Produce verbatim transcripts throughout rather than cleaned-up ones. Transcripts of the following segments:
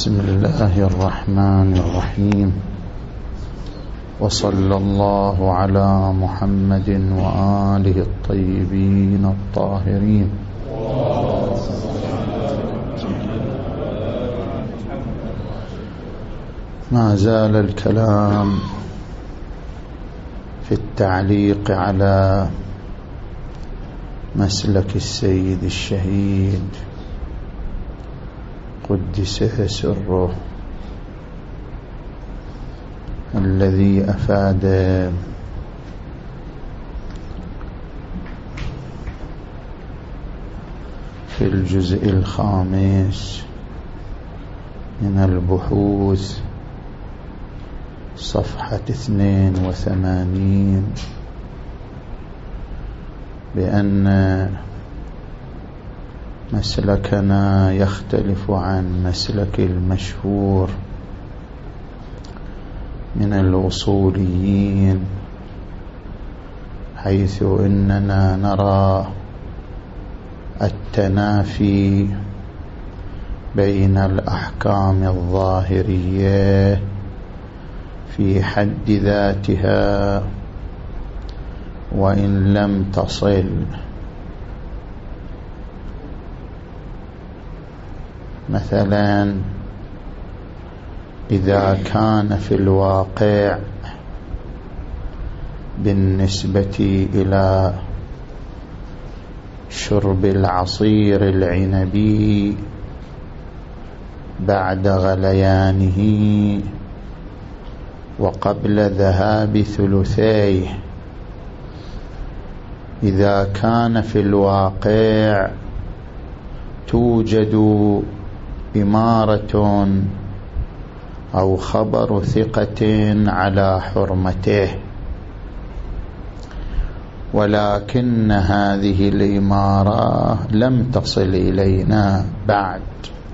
بسم الله الرحمن الرحيم، وصلى الله على محمد وآله الطيبين الطاهرين. ما زال الكلام في التعليق على مسلك السيد الشهيد قدس سره الذي أفاد في الجزء الخامس من البحوث صفحة اثنين وثمانين بأن مسلكنا يختلف عن مسلك المشهور من الأصوليين، حيث إننا نرى التنافي بين الأحكام الظاهرية في حد ذاتها وإن لم تصل مثلا إذا كان في الواقع بالنسبة إلى شرب العصير العنبي بعد غليانه وقبل ذهاب ثلثيه، إذا كان في الواقع توجد إمارة أو خبر ثقة على حرمته، ولكن هذه الإمارة لم تصل إلينا بعد،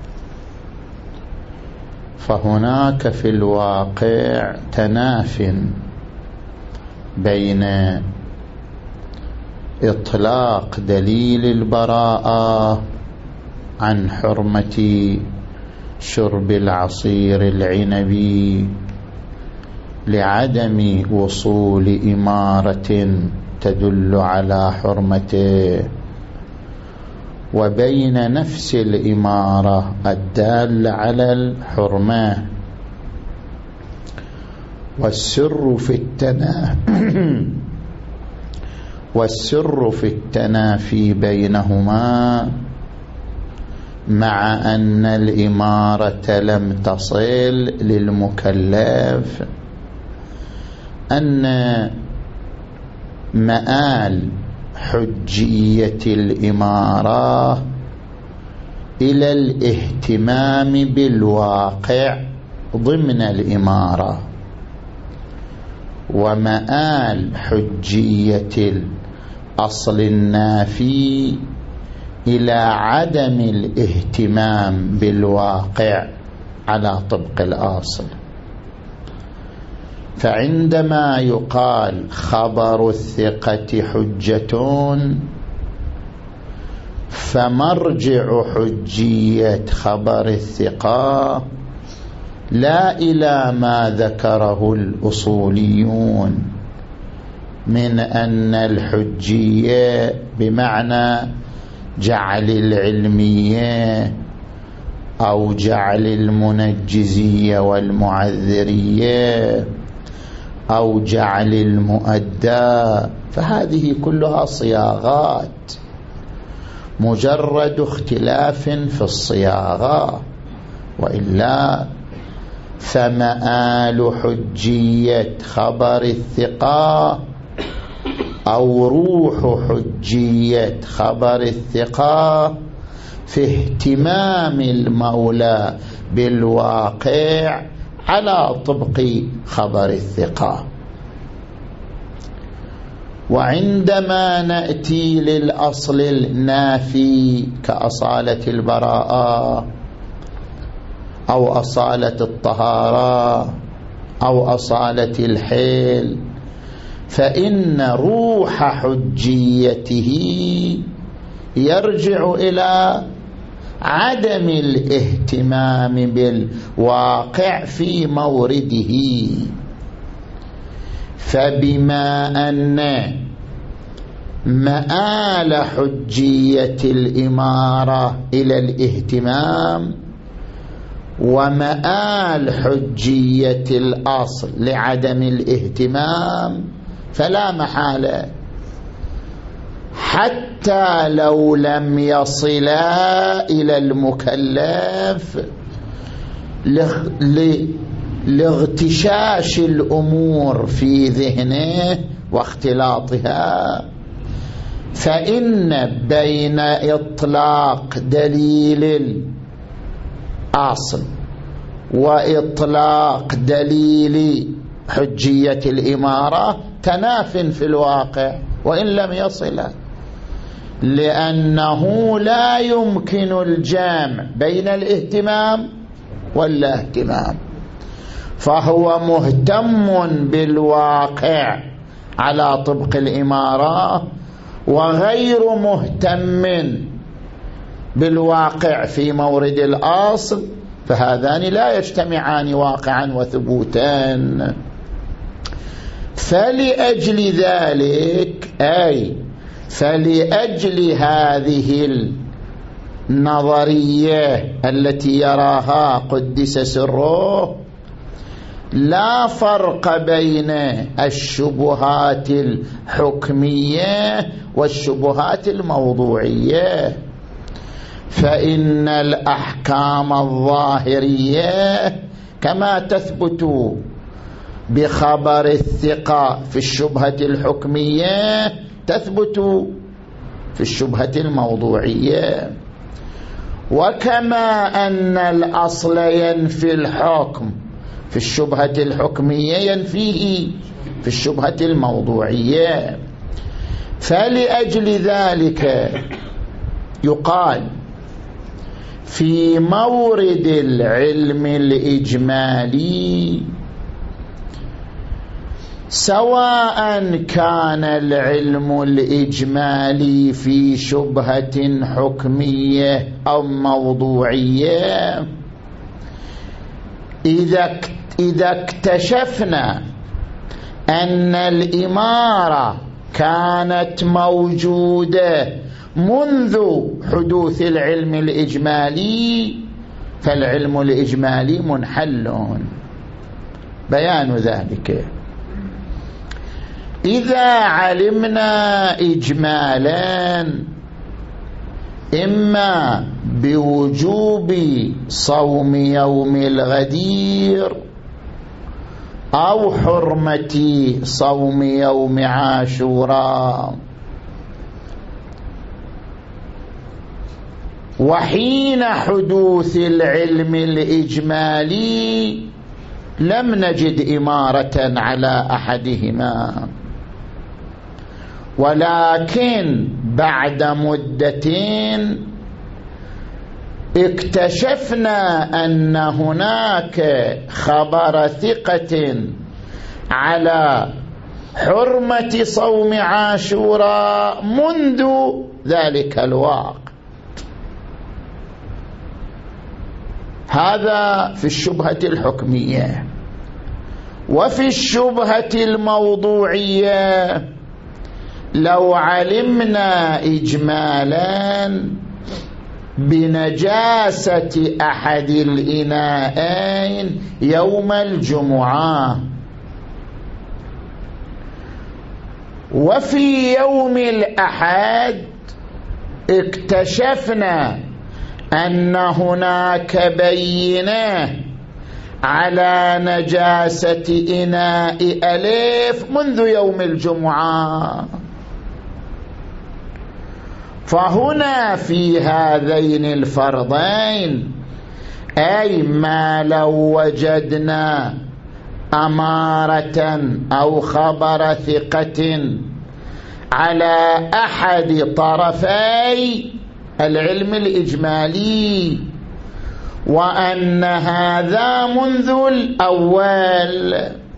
فهناك في الواقع تناف بين إطلاق دليل البراءة عن حرمة شرب العصير العنبي لعدم وصول إمارة تدل على حرمته، وبين نفس الإمارة الدالة على الحرمة. والسر في التنافي والسر في التنافي بينهما مع أن الإمارة لم تصل للمكلف أن مآل حجية الإمارة إلى الاهتمام بالواقع ضمن الإمارة، ومآل حجية الأصل النافي إلى عدم الاهتمام بالواقع على طبق الأصل. فعندما يقال خبر الثقة حجة، فمرجع حجية خبر الثقة لا إلى ما ذكره الأصوليون من أن الحجية بمعنى جعل العلمية أو جعل المنجزية والمعذرية أو جعل المؤدى، فهذه كلها صياغات، مجرد اختلاف في الصياغة، وإلا فمآل حجية خبر الثقة أو روح حجية خبر الثقة في اهتمام المولى بالواقع على طبق خبر الثقة. وعندما نأتي للأصل النافي كأصالة البراءة أو أصالة الطهارة أو أصالة الحيل، فإن روح حجيته يرجع إلى عدم الاهتمام بالواقع في مورده. فبما أن مآل حجية الإمارة إلى الاهتمام ومآل حجية الأصل لعدم الاهتمام، فلا محالة حتى لو لم يصلا إلى المكلف لاغتشاش الأمور في ذهنه واختلاطها، فإن بين إطلاق دليل الأصل وإطلاق دليل حجية الإمارة تناف في الواقع وإن لم يصل، لأنه لا يمكن الجمع بين الاهتمام ولا اهتمام، فهو مهتم بالواقع على طبق الإمارة وغير مهتم بالواقع في مورد الأصل، فهذان لا يجتمعان واقعا وثبوتا. فلأجل ذلك أي فلأجل هذه النظرية التي يراها قدس سره لا فرق بين الشبهات الحكمية والشبهات الموضوعية، فإن الأحكام الظاهرية كما تثبت بخبر الثقة في الشبهة الحكمية تثبت في الشبهة الموضوعية، وكما أن الأصل ينفي الحكم في الشبهة الحكمية ينفيه في الشبهة الموضوعية. فلأجل ذلك يقال في مورد العلم الإجمالي سواء كان العلم الإجمالي في شبهة حكمية أو موضوعية، إذا إذا اكتشفنا أن الإمارة كانت موجودة منذ حدوث العلم الإجمالي فالعلم الإجمالي منحل. بيان ذلك إذا علمنا إجمالا إما بوجوب صوم يوم الغدير أو حرمة صوم يوم عاشوراء، وحين حدوث العلم الإجمالي لم نجد إمارة على أحدهما، ولكن بعد مدتين اكتشفنا أن هناك خبر ثقة على حرمة صوم عاشوراء منذ ذلك الوقت. هذا في الشبهة الحكمية. وفي الشبهة الموضوعية لو علمنا إجمالا بنجاسة أحد الإناءين يوم الجمعة، وفي يوم الأحد اكتشفنا أن هناك بينة على نجاسة إناء ألف منذ يوم الجمعة، فهنا في هذين الفرضين أي ما لو وجدنا أمارة أو خبر ثقة على أحد طرفي العلم الإجمالي وأن هذا منذ الأول،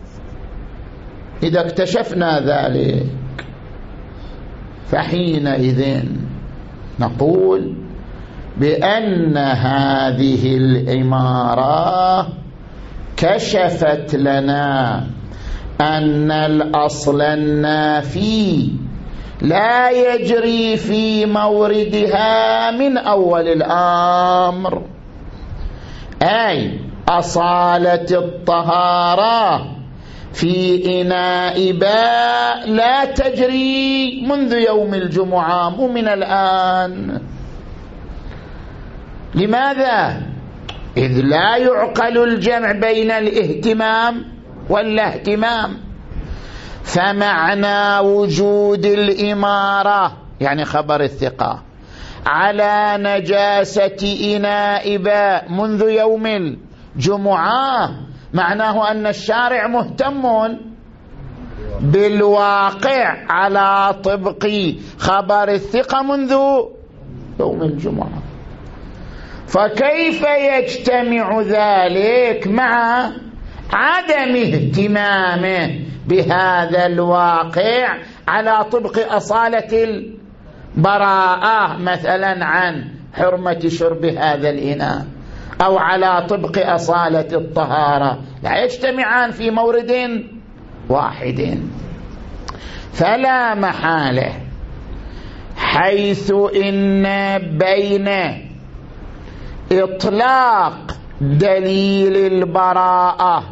إذا اكتشفنا ذلك فحينئذ نقول بأن هذه العمارة كشفت لنا أن الأصل النافي لا يجري في موردها من أول الأمر، أي أصالة الطهارة في إناء باء لا تجري منذ يوم الجمعة مو من الآن. لماذا؟ إذ لا يعقل الجمع بين الاهتمام والاهتمام. فمعنى وجود الإمارة يعني خبر الثقة على نجاسة إناء باء منذ يوم الجمعة معناه أن الشارع مهتم بالواقع على طبق خبر الثقة منذ يوم الجمعة. فكيف يجتمع ذلك مع عدم اهتمامه بهذا الواقع على طبق أصالة البراءة مثلا عن حرمة شرب هذا الإناء، أو على طبق أصالة الطهارة، لا يجتمعان في مورد واحد. فلا محالة حيث إن بين إطلاق دليل البراءة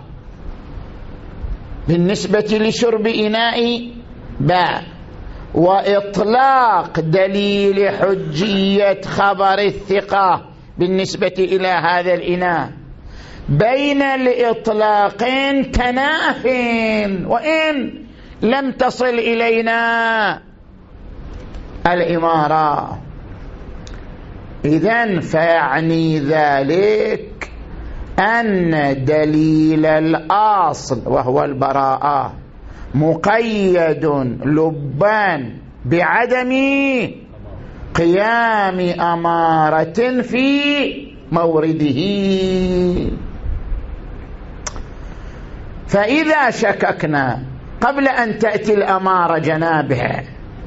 بالنسبة لشرب إناء باء وإطلاق دليل حجية خبر الثقة بالنسبة إلى هذا الإناء، بين الإطلاقين تناف وإن لم تصل إلينا الإمارة. إذن فيعني ذلك أن دليل الأصل وهو البراءة مقيد لبان بعدم قيام أمارة في مورده. فإذا شككنا قبل أن تأتي الأمارة جنابها،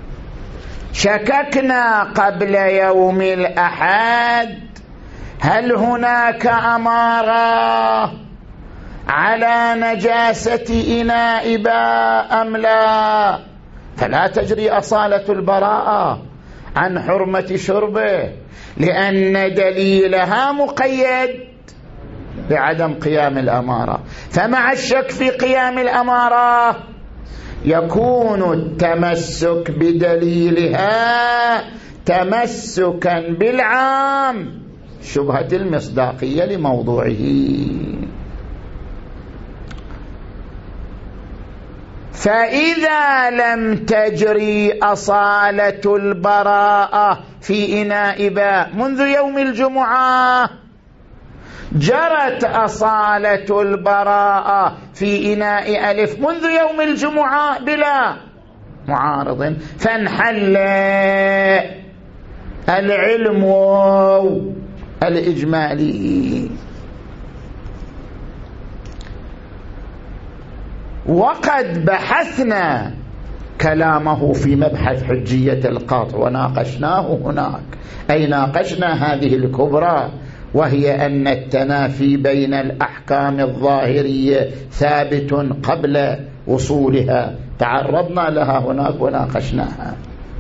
شككنا قبل يوم الأحد هل هناك أمارة على نجاسة إناء باء أم لا، فلا تجري أصالة البراءة عن حرمة شربه، لأن دليلها مقيد بعدم قيام الأمارة. فمع الشك في قيام الأمارة يكون التمسك بدليلها تمسكا بالعام، شبهة المصداقية لموضوعه. فإذا لم تجري أصالة البراءة في إناء باء منذ يوم الجمعة، جرت أصالة البراءة في إناء ألف منذ يوم الجمعة بلا معارض، فانحل العلم الإجمالي. وقد بحثنا كلامه في مبحث حجية القطع وناقشناه هناك، أي ناقشنا هذه الكبرى، وهي أن التنافي بين الأحكام الظاهرية ثابت قبل وصولها، تعرضنا لها هناك وناقشناها.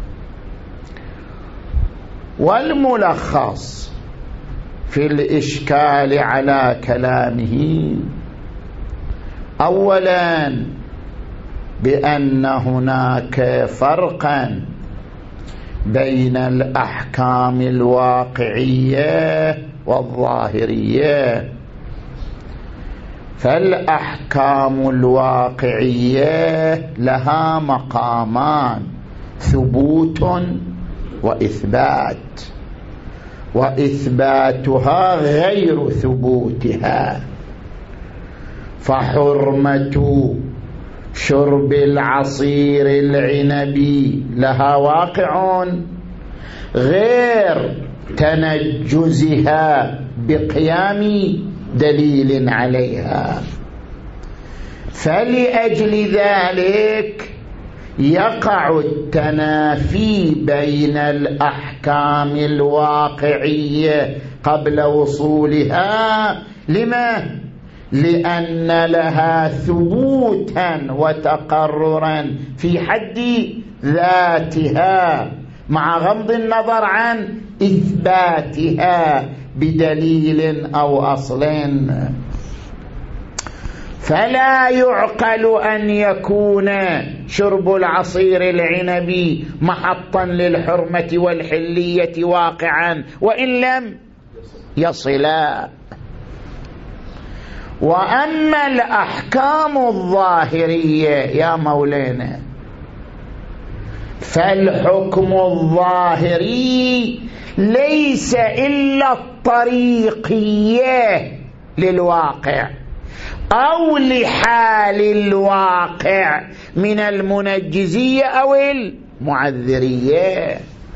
والملخص في الإشكال على كلامه أولا بأن هناك فرقا بين الأحكام الواقعية والظاهرية. فالأحكام الواقعية لها مقامان، ثبوت وإثبات، وإثباتها غير ثبوتها. فحرمة شرب العصير العنبي لها واقع غير تنجزها بقيام دليل عليها. فلأجل ذلك يقع التنافي بين الأحكام الواقعية قبل وصولها. لما؟ لأن لها ثبوتا وتقررا في حد ذاتها مع غض النظر عن إثباتها بدليل أو أصل. فلا يعقل أن يكون شرب العصير العنبي محطا للحرمة والحلية واقعا وإن لم يصلا. وأما الأحكام الظاهرية يا مولانا فالحكم الظاهري ليس إلا الطريقية للواقع أو لحال الواقع من المنجزية أو المعذرية.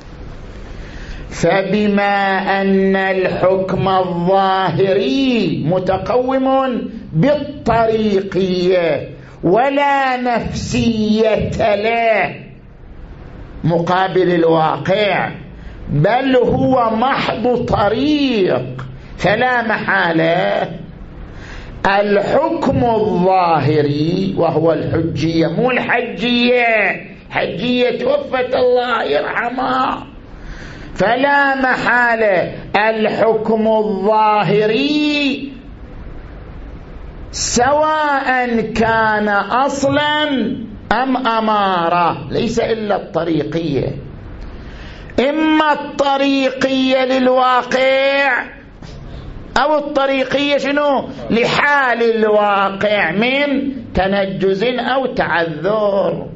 فبما أن الحكم الظاهري متقوم بالطريقية ولا نفسية له مقابل الواقع بل هو محض طريق، فلا محالة الحكم الظاهري وهو الحجية، مو الحجية، حجية توفت الله يرحمها، فلا محالة الحكم الظاهري سواء كان أصلا أم أمارة ليس إلا الطريقية، إما الطريقية للواقع أو الطريقية شنو لحال الواقع من تنجز أو تعذر.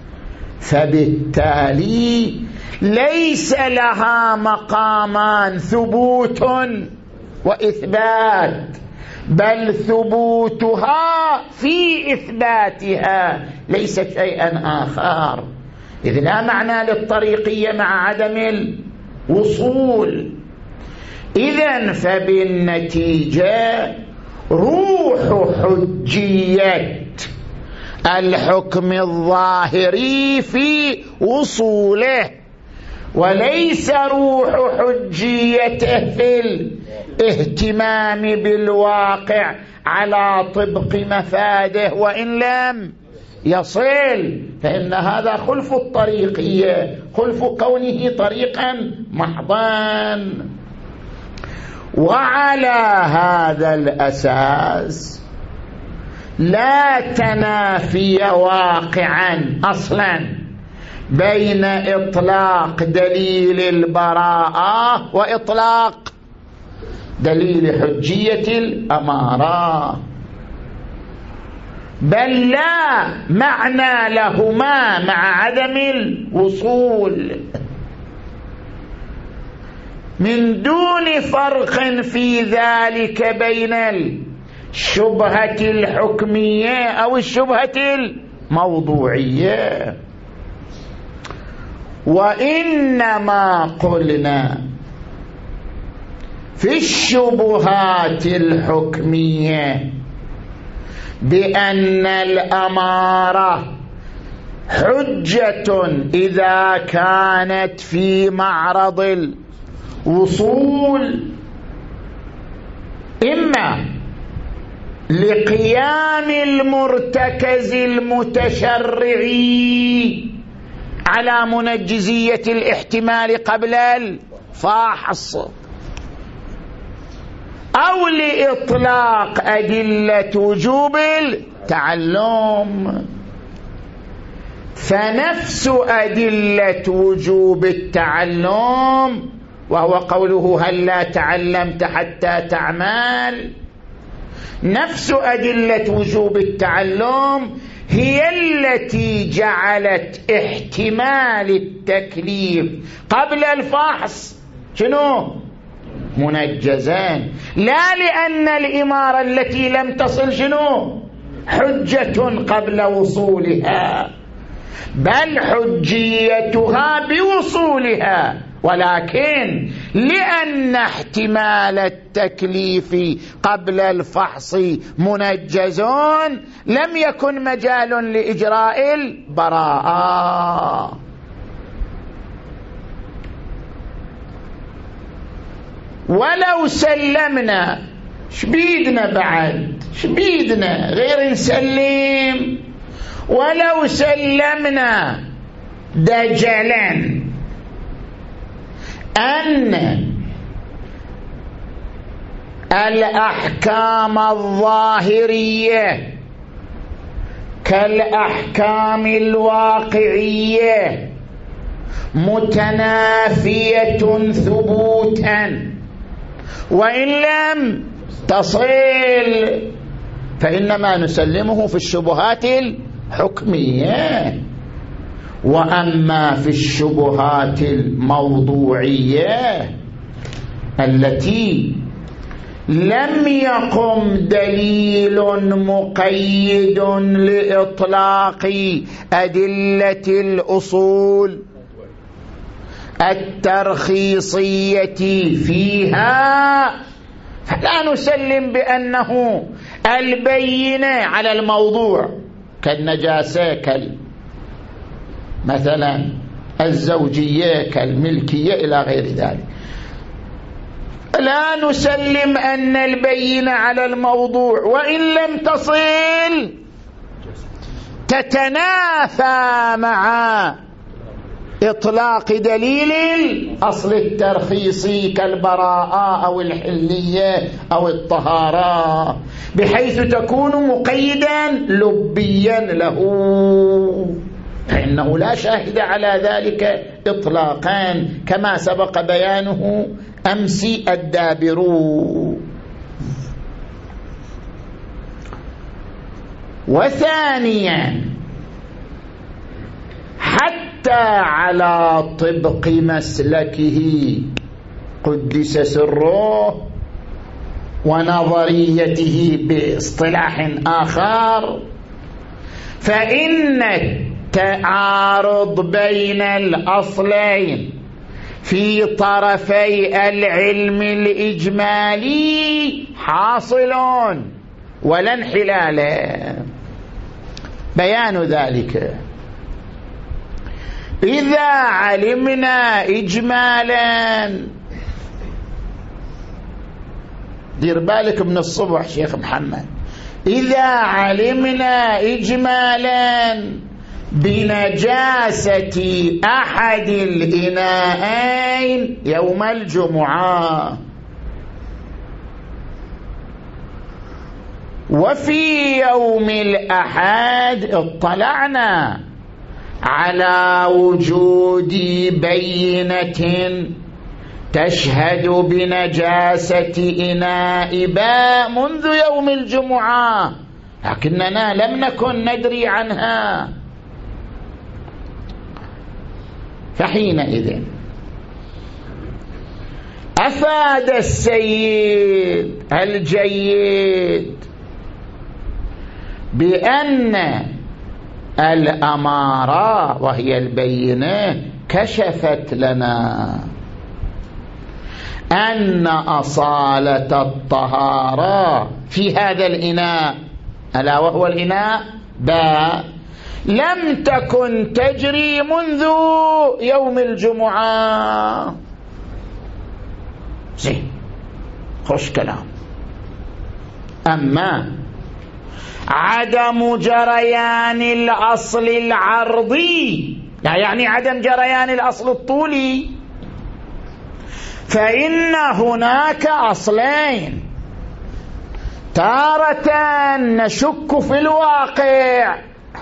فبالتالي ليس لها مقامان ثبوت وإثبات بل ثبوتها في إثباتها ليس شيئا آخر، إذ لا معنى للطريقية مع عدم الوصول. إذن فبالنتيجة روح حجية الحكم الظاهري في وصوله وليس روح حجيته في الاهتمام بالواقع على طبق مفاده وإن لم يصل، فإن هذا خلف الطريقية، خلف كونه طريقا محضا. وعلى هذا الأساس لا تنافي واقعا أصلا بين إطلاق دليل البراءة وإطلاق دليل حجية الأمارة، بل لا معنى لهما مع عدم الوصول، من دون فرق في ذلك بين الشبهة الحكمية أو الشبهة الموضوعية. وإنما قلنا في الشبهات الحكمية بأن الأمارة حجة إذا كانت في معرض الوصول، إما لقيام المرتكز المتشرعي على منجزية الاحتمال قبل الفحص، أو لإطلاق أدلة وجوب التعلم. فنفس أدلة وجوب التعلم وهو قوله هل لا تعلمت حتى تعمل، نفس أدلة وجوب التعلم هي التي جعلت احتمال التكليف قبل الفحص شنو منجزان، لا لأن الإمارة التي لم تصل شنو حجة قبل وصولها، بل حجيتها بوصولها ولكن لأن احتمال التكليف قبل الفحص منجزون لم يكن مجال لإجراء البراءة. ولو سلمنا شبيدنا بعد شبيدنا غير نسلم، ولو سلمنا دجلا أن الأحكام الظاهرية كالأحكام الواقعية متنافية ثبوتا وإن لم تصل، فإنما نسلمه في الشبهات الحكمية. وأما في الشبهات الموضوعية التي لم يقم دليل مقيد لإطلاق أدلة الأصول الترخيصية فيها، فلا نسلم بأنه البينة على الموضوع كالنجاسة كال مثلا الزوجية كالملكية إلى غير ذلك. لا نسلم أن البينة على الموضوع وإن لم تصل تتنافى مع إطلاق دليل الأصل الترخيصي كالبراءة أو الحلية أو الطهارة، بحيث تكون مقيدا لبيا له، فإنه لا شاهد على ذلك إطلاقا كما سبق بيانه أمس الدابرو. وثانيا حتى على طبق مسلكه قدس سره ونظريته باصطلاح آخر، فإن التعارض بين الأصلين في طرفي العلم الإجمالي حاصل ولا انحلال. بيان ذلك إذا علمنا إجمالا، دير بالك من الصبح شيخ محمد، إذا علمنا إجمالا بنجاسة أحد الإناءين يوم الجمعة، وفي يوم الأحد اطلعنا على وجود بينة تشهد بنجاسة إناء باء منذ يوم الجمعة، لكننا لم نكن ندري عنها، فحينئذ أفاد السيد الجيد بأن الأمارة وهي البينة كشفت لنا أن أصالة الطهارة في هذا الإناء ألا وهو الإناء باء لم تكن تجري منذ يوم الجمعة. زين، خوش كلام. أما عدم جريان الأصل العرضي يعني عدم جريان الأصل الطولي، فإن هناك أصلين تارة نشك في الواقع،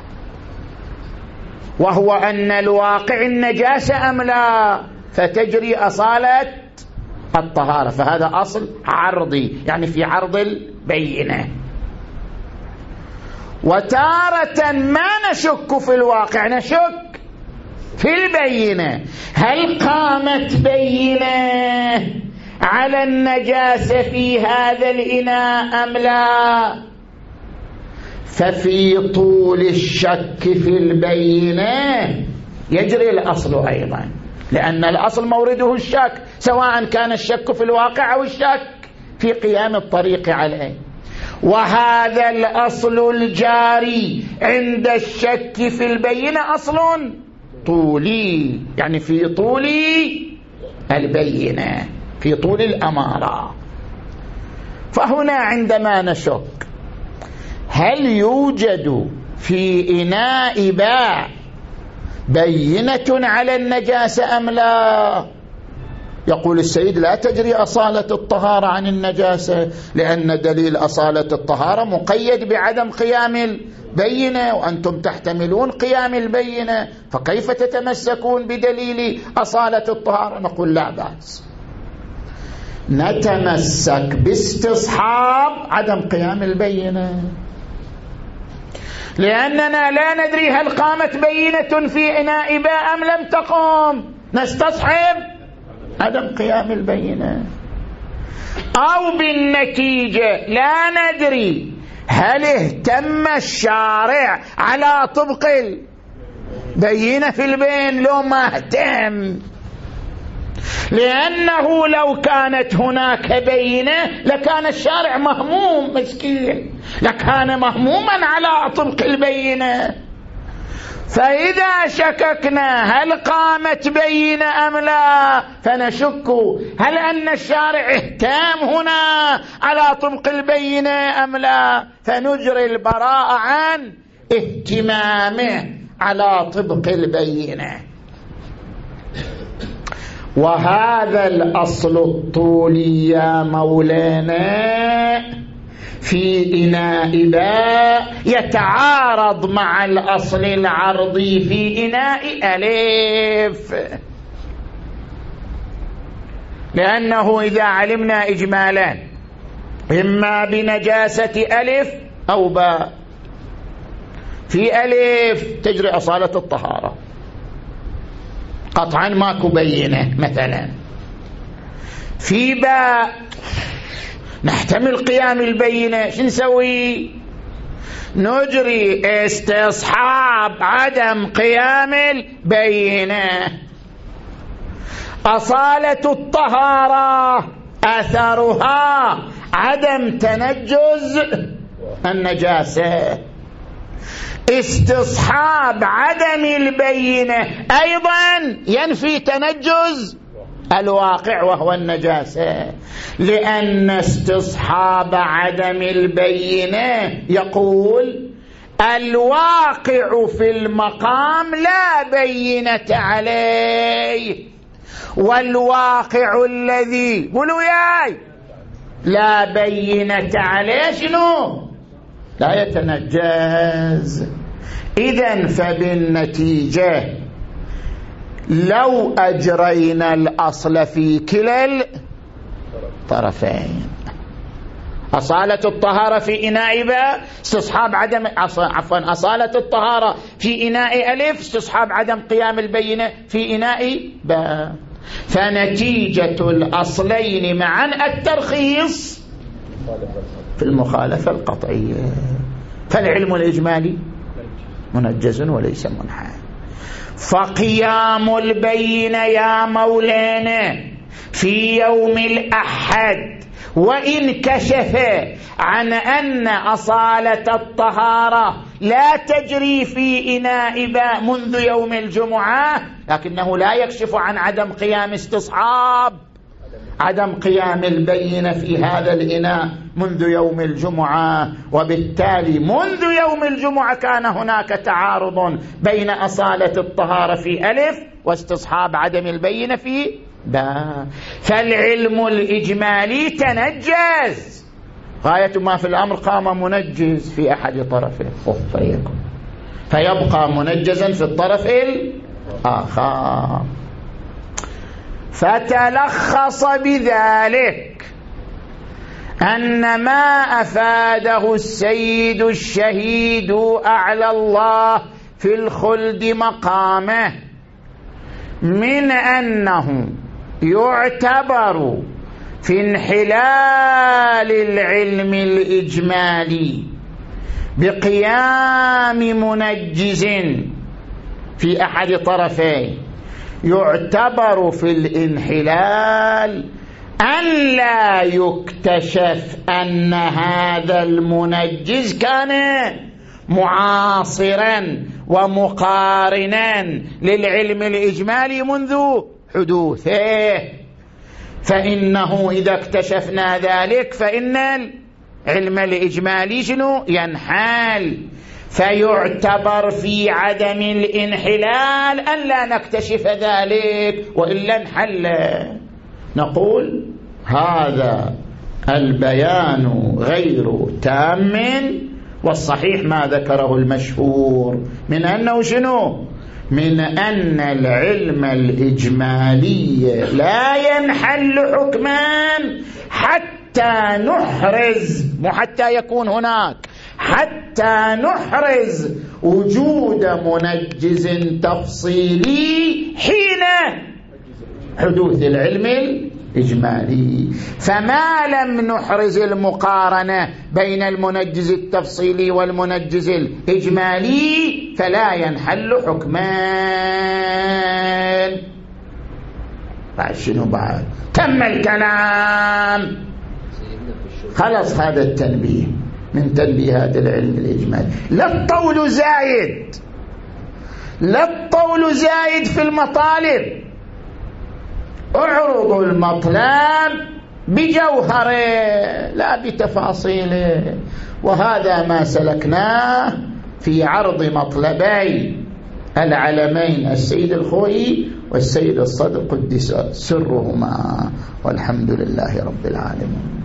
وهو أن الواقع النجاسة أم لا، فتجري أصالة الطهارة، فهذا أصل عرضي يعني في عرض البينة. وتارة ما نشك في الواقع، نشك في البينة، هل قامت بينة على النجاسة في هذا الإناء أم لا، ففي طول الشك في البينة يجري الأصل أيضا. لأن الأصل مورده الشك، سواء كان الشك في الواقع أو الشك في قيام الطريق عليه. وهذا الأصل الجاري عند الشك في البينة أصل طولي، يعني في طول البينة، في طول الأمارة. فهنا عندما نشك هل يوجد في إناء باع بينة على النجاسة أم لا؟ يقول السيد لا تجري أصالة الطهارة عن النجاسة، لأن دليل أصالة الطهارة مقيد بعدم قيام البينة، وأنتم تحتملون قيام البينة، فكيف تتمسكون بدليل أصالة الطهارة؟ نقول لا بأس، نتمسك باستصحاب عدم قيام البينة، لأننا لا ندري هل قامت بينة في إناء باء أم لم تقم، نستصحب عدم قيام البينة. أو بالنتيجة لا ندري هل اهتم الشارع على طبق البينة في البين لو ما اهتم، لأنه لو كانت هناك بينة لكان الشارع مهموم مسكين، لكان مهموما على طبق البينة. فإذا شككنا هل قامت بينة أم لا فنشك هل أن الشارع اهتم هنا على طبق البينة أم لا، فنجري البراءة عن اهتمامه على طبق البينة. وهذا الأصل الطولي يا مولانا في إناء باء يتعارض مع الأصل العرضي في إناء ألف، لأنه إذا علمنا إجمالا إما بنجاسة ألف أو باء، في ألف تجري أصالة الطهارة قطعا ماكو بينة مثلا، في باء نحتمل قيام البينة، شو نسوي؟ نجري استصحاب عدم قيام البينة. أصالة الطهارة أثرها عدم تنجز النجاسة، استصحاب عدم البينة أيضا ينفي تنجز الواقع وهو النجاسة، لأن استصحاب عدم البينة يقول الواقع في المقام لا بينة عليه، والواقع الذي قولوا ياي لا بينة عليه شنو؟ لا يتنجز. إذن فبالنتيجة لو أجرينا الأصل في كلا الطرفين، أصالة الطهارة في إناء باء استصحاب عدم عفوا أصالة الطهارة في إناء ألف استصحاب عدم قيام البينة في إناء باء، فنتيجة الأصلين معا الترخيص في المخالفة القطعية. فالعلم الإجمالي منجز وليس منحى. فقيام البينة يا مولانا في يوم الأحد وإن كشف عن أن أصالة الطهارة لا تجري في إناء باء منذ يوم الجمعة، لكنه لا يكشف عن عدم قيام استصحاب عدم قيام البينة في هذا الإناء منذ يوم الجمعة، وبالتالي منذ يوم الجمعة كان هناك تعارض بين أصالة الطهارة في ألف واستصحاب عدم البينة في باء. فالعلم الإجمالي تنجز، غاية ما في الأمر قام منجز في أحد طرفه فيبقى منجزا في الطرف الآخر. فتلخص بذلك أن ما أفاده السيد الشهيد أعلى الله في الخلد مقامه من أنه يعتبر في انحلال العلم الإجمالي بقيام منجز في أحد طرفيه يعتبر في الانحلال أن لا يكتشف أن هذا المنجز كان معاصرا ومقارنا للعلم الإجمالي منذ حدوثه، فإنه إذا اكتشفنا ذلك فإن العلم الإجمالي شنو ينحل، فيعتبر في عدم الانحلال أن لا نكتشف ذلك وإلا انحل. نقول هذا البيان غير تام، والصحيح ما ذكره المشهور من أنه شنو؟ من أن العلم الإجمالي لا ينحل حكما حتى نحرز، مو حتى يكون هناك، حتى نحرز وجود منجز تفصيلي حين حدوث العلم الإجمالي. فما لم نحرز المقارنة بين المنجز التفصيلي والمنجز الإجمالي فلا ينحل حكمان. بعد شنو بعد؟ تم الكلام، خلص هذا التنبيه من تنبيهات العلم الإجمالي. لا الطول زايد، لا الطول زايد في المطالب، اعرضوا المطلب بجوهره لا بتفاصيله، وهذا ما سلكناه في عرض مطلبي العلمين السيد الخوئي والسيد الصدر قدس سرهما، والحمد لله رب العالمين.